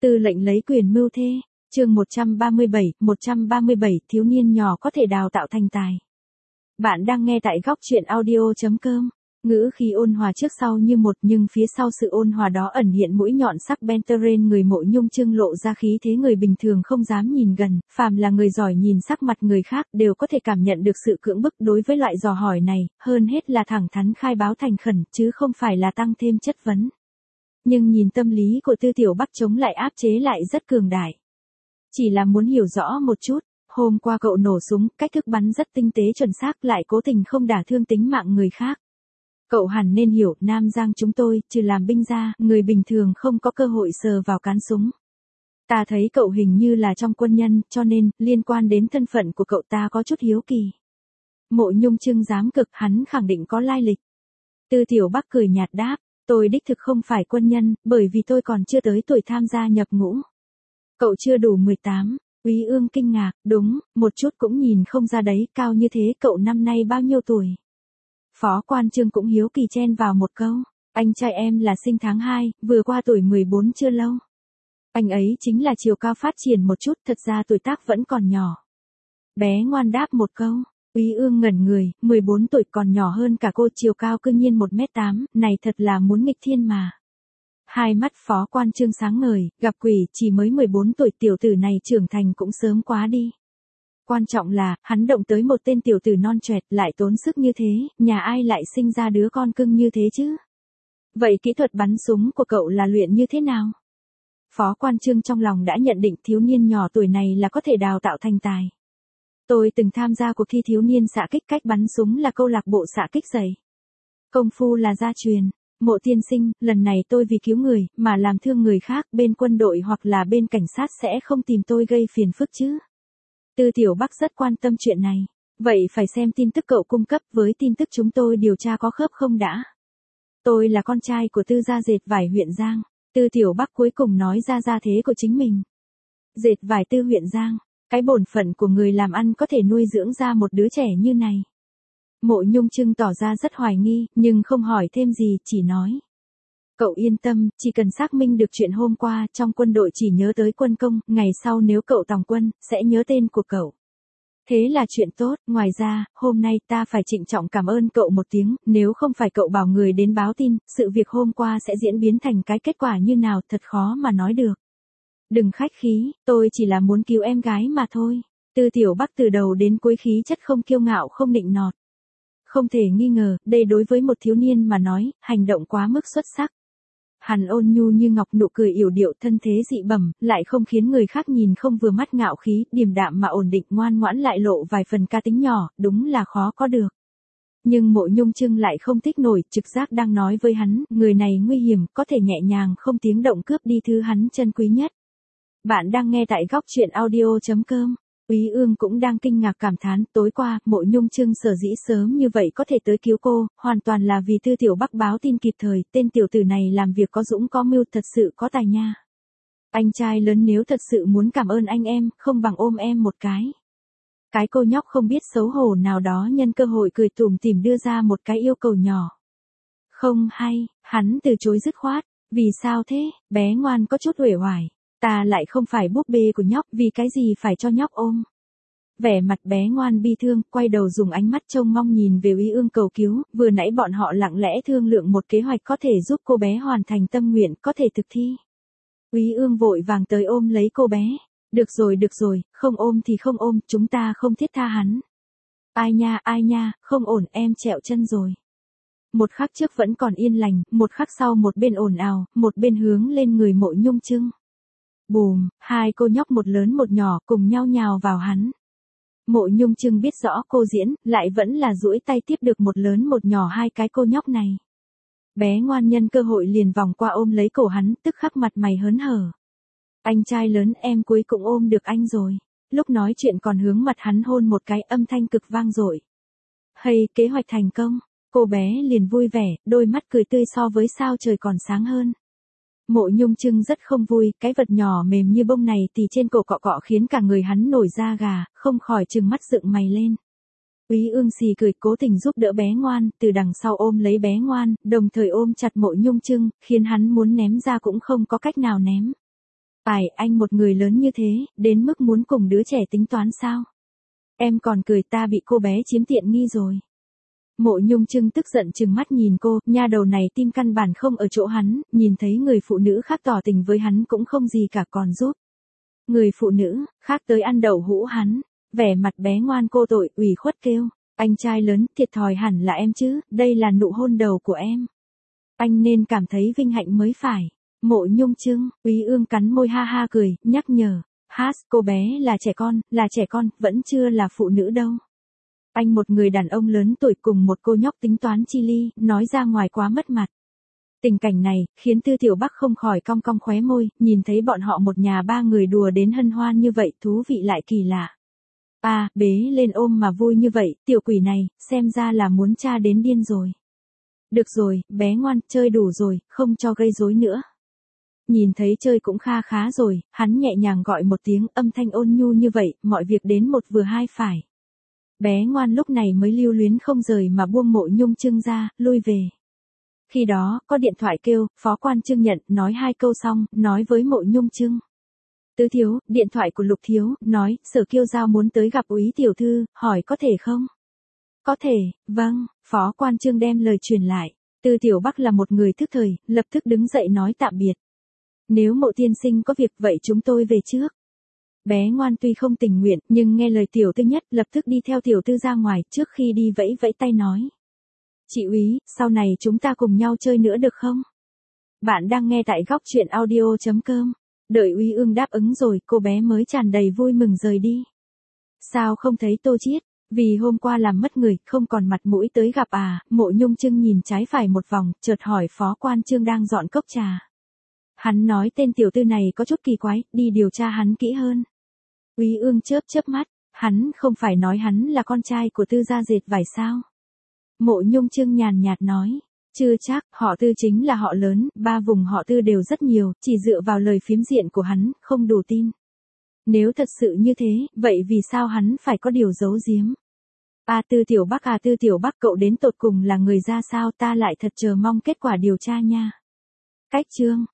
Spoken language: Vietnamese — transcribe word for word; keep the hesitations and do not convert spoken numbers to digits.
Tư lệnh lấy quyền mưu thê, chương một trăm ba mươi bảy, một trăm ba mươi bảy thiếu niên nhỏ có thể đào tạo thành tài. Bạn đang nghe tại góc truyện audio chấm com. Ngữ khí ôn hòa trước sau như một, nhưng phía sau sự ôn hòa đó ẩn hiện mũi nhọn sắc bén trên người Mộ Nhung Trưng, lộ ra khí thế người bình thường không dám nhìn gần. Phàm là người giỏi nhìn sắc mặt người khác đều có thể cảm nhận được sự cưỡng bức đối với loại dò hỏi này, hơn hết là thẳng thắn khai báo thành khẩn, chứ không phải là tăng thêm chất vấn. Nhưng nhìn tâm lý của Tư Tiểu Bắc chống lại áp chế lại rất cường đại. Chỉ là muốn hiểu rõ một chút, hôm qua cậu nổ súng, cách thức bắn rất tinh tế chuẩn xác, lại cố tình không đả thương tính mạng người khác. Cậu hẳn nên hiểu, Nam Giang chúng tôi, trừ làm binh ra, người bình thường không có cơ hội sờ vào cán súng. Ta thấy cậu hình như là trong quân nhân, cho nên, liên quan đến thân phận của cậu ta có chút hiếu kỳ. Mộ Nhung Trưng dám cực, hắn khẳng định có lai lịch. Tư Tiểu Bắc cười nhạt đáp, tôi đích thực không phải quân nhân, bởi vì tôi còn chưa tới tuổi tham gia nhập ngũ. Cậu chưa đủ mười tám, Úy Ương kinh ngạc, đúng, một chút cũng nhìn không ra đấy, cao như thế cậu năm nay bao nhiêu tuổi? Phó Quan Trương cũng hiếu kỳ chen vào một câu, anh trai em là sinh tháng hai, vừa qua tuổi mười bốn chưa lâu. Anh ấy chính là chiều cao phát triển một chút, thật ra tuổi tác vẫn còn nhỏ. Bé ngoan đáp một câu, Úy Ương ngẩn người, mười bốn tuổi còn nhỏ hơn cả cô, chiều cao cư nhiên một mét tám, này thật là muốn nghịch thiên mà. Hai mắt Phó Quan Trương sáng ngời, gặp quỷ, chỉ mới mười bốn tuổi, tiểu tử này trưởng thành cũng sớm quá đi. Quan trọng là, hắn động tới một tên tiểu tử non choẹt, lại tốn sức như thế, nhà ai lại sinh ra đứa con cưng như thế chứ? Vậy kỹ thuật bắn súng của cậu là luyện như thế nào? Phó Quan Trương trong lòng đã nhận định thiếu niên nhỏ tuổi này là có thể đào tạo thành tài. Tôi từng tham gia cuộc thi thiếu niên xạ kích, cách bắn súng là câu lạc bộ xạ kích dày. Công phu là gia truyền. Mộ tiên sinh, lần này tôi vì cứu người, mà làm thương người khác, bên quân đội hoặc là bên cảnh sát sẽ không tìm tôi gây phiền phức chứ? Tư Tiểu Bắc rất quan tâm chuyện này. Vậy phải xem tin tức cậu cung cấp với tin tức chúng tôi điều tra có khớp không đã. Tôi là con trai của Tư gia dệt vải huyện Giang. Tư Tiểu Bắc cuối cùng nói ra gia thế của chính mình. Dệt vải Tư huyện Giang, cái bổn phận của người làm ăn có thể nuôi dưỡng ra một đứa trẻ như này. Mộ Nhung Trưng tỏ ra rất hoài nghi, nhưng không hỏi thêm gì, chỉ nói. Cậu yên tâm, chỉ cần xác minh được chuyện hôm qua, trong quân đội chỉ nhớ tới quân công, ngày sau nếu cậu tòng quân, sẽ nhớ tên của cậu. Thế là chuyện tốt, ngoài ra, hôm nay ta phải trịnh trọng cảm ơn cậu một tiếng, nếu không phải cậu bảo người đến báo tin, sự việc hôm qua sẽ diễn biến thành cái kết quả như nào thật khó mà nói được. Đừng khách khí, tôi chỉ là muốn cứu em gái mà thôi. Tư Tiểu Bắc từ đầu đến cuối khí chất không kiêu ngạo không nịnh nọt. Không thể nghi ngờ, đây đối với một thiếu niên mà nói, hành động quá mức xuất sắc. Hắn ôn nhu như ngọc, nụ cười yểu điệu, thân thế dị bẩm, lại không khiến người khác nhìn không vừa mắt, ngạo khí, điềm đạm mà ổn định, ngoan ngoãn lại lộ vài phần cá tính nhỏ, đúng là khó có được. Nhưng Mộ Nhung Trưng lại không thích nổi, trực giác đang nói với hắn, người này nguy hiểm, có thể nhẹ nhàng không tiếng động cướp đi thứ hắn chân quý nhất. Bạn đang nghe tại góc truyện audio chấm com. Úy Ương cũng đang kinh ngạc cảm thán, tối qua, Mộ Nhung Trưng sở dĩ sớm như vậy có thể tới cứu cô, hoàn toàn là vì Tư Tiểu Bắc báo tin kịp thời, tên tiểu tử này làm việc có dũng có mưu, thật sự có tài nha. Anh trai lớn nếu thật sự muốn cảm ơn anh em, không bằng ôm em một cái. Cái cô nhóc không biết xấu hổ nào đó nhân cơ hội cười tủm tỉm đưa ra một cái yêu cầu nhỏ. Không hay, hắn từ chối dứt khoát, vì sao thế, bé ngoan có chút uể oải. Ta lại không phải búp bê của nhóc, vì cái gì phải cho nhóc ôm. Vẻ mặt bé ngoan bi thương, quay đầu dùng ánh mắt trông mong nhìn về Úy Ương cầu cứu, vừa nãy bọn họ lặng lẽ thương lượng một kế hoạch có thể giúp cô bé hoàn thành tâm nguyện, có thể thực thi. Úy Ương vội vàng tới ôm lấy cô bé. Được rồi được rồi, không ôm thì không ôm, chúng ta không thiết tha hắn. Ai nha ai nha, không ổn, em trẹo chân rồi. Một khắc trước vẫn còn yên lành, một khắc sau một bên ồn ào, một bên hướng lên người Mộ Nhung Trưng. Bùm, hai cô nhóc một lớn một nhỏ cùng nhau nhào vào hắn. Mộ Nhung Trưng biết rõ cô diễn, lại vẫn là duỗi tay tiếp được một lớn một nhỏ hai cái cô nhóc này. Bé ngoan nhân cơ hội liền vòng qua ôm lấy cổ hắn, tức khắc mặt mày hớn hở. Anh trai lớn, em cuối cùng ôm được anh rồi. Lúc nói chuyện còn hướng mặt hắn hôn một cái, âm thanh cực vang dội. Hay, kế hoạch thành công. Cô bé liền vui vẻ, đôi mắt cười tươi so với sao trời còn sáng hơn. Mộ Nhung Trưng rất không vui, cái vật nhỏ mềm như bông này tì trên cổ cọ cọ khiến cả người hắn nổi da gà, không khỏi trừng mắt dựng mày lên. Úy Ương xì cười, cố tình giúp đỡ bé ngoan, từ đằng sau ôm lấy bé ngoan, đồng thời ôm chặt Mộ Nhung Trưng, khiến hắn muốn ném ra cũng không có cách nào ném. Phải, anh một người lớn như thế, đến mức muốn cùng đứa trẻ tính toán sao? Em còn cười ta bị cô bé chiếm tiện nghi rồi. Mộ Nhung Trưng tức giận trừng mắt nhìn cô, nha đầu này tim căn bản không ở chỗ hắn, nhìn thấy người phụ nữ khác tỏ tình với hắn cũng không gì cả còn giúp. Người phụ nữ, khác tới ăn đậu hũ hắn, vẻ mặt bé ngoan cô tội, ủy khuất kêu, anh trai lớn, thiệt thòi hẳn là em chứ, đây là nụ hôn đầu của em. Anh nên cảm thấy vinh hạnh mới phải. Mộ Nhung Trưng, Úy Ương cắn môi ha ha cười, nhắc nhở, hát, cô bé là trẻ con, là trẻ con, vẫn chưa là phụ nữ đâu. Anh một người đàn ông lớn tuổi cùng một cô nhóc tính toán chi ly, nói ra ngoài quá mất mặt. Tình cảnh này, khiến Tư Tiểu Bắc không khỏi cong cong khóe môi, nhìn thấy bọn họ một nhà ba người đùa đến hân hoan như vậy, thú vị lại kỳ lạ. À, bế lên ôm mà vui như vậy, tiểu quỷ này, xem ra là muốn cha đến điên rồi. Được rồi, bé ngoan, chơi đủ rồi, không cho gây rối nữa. Nhìn thấy chơi cũng kha khá rồi, hắn nhẹ nhàng gọi một tiếng, âm thanh ôn nhu như vậy, mọi việc đến một vừa hai phải. Bé ngoan lúc này mới lưu luyến không rời mà buông Mộ Nhung Trưng ra, lui về. Khi đó, có điện thoại kêu, phó quan Trương nhận, nói hai câu xong, nói với Mộ Nhung Trưng. Tứ thiếu, điện thoại của Lục thiếu, nói, Sở Kiêu Giao muốn tới gặp Úy tiểu thư, hỏi có thể không? Có thể, vâng, phó quan Trương đem lời truyền lại. Tư Tiểu Bắc là một người thức thời, lập tức đứng dậy nói tạm biệt. Nếu Mộ tiên sinh có việc vậy chúng tôi về trước. Bé ngoan tuy không tình nguyện, nhưng nghe lời tiểu tư nhất, lập tức đi theo tiểu tư ra ngoài, trước khi đi vẫy vẫy tay nói. Chị Úy, sau này chúng ta cùng nhau chơi nữa được không? Bạn đang nghe tại góc truyện audio chấm com. Đợi Úy Ương đáp ứng rồi, cô bé mới tràn đầy vui mừng rời đi. Sao không thấy Tô Chiết? Vì hôm qua làm mất người, không còn mặt mũi tới gặp à? Mộ Nhung Trưng nhìn trái phải một vòng, chợt hỏi phó quan Trương đang dọn cốc trà. Hắn nói tên tiểu tư này có chút kỳ quái, đi điều tra hắn kỹ hơn. Úy Ương chớp chớp mắt, hắn không phải nói hắn là con trai của Tư gia dệt vải sao? Mộ Nhung Trưng nhàn nhạt nói, chưa chắc, họ Tư chính là họ lớn, ba vùng họ Tư đều rất nhiều, chỉ dựa vào lời phiếm diện của hắn, không đủ tin. Nếu thật sự như thế, vậy vì sao hắn phải có điều giấu giếm? À Tư Tiểu Bắc à Tư Tiểu Bắc cậu đến tột cùng là người ra sao, ta lại thật chờ mong kết quả điều tra nha. Cách chương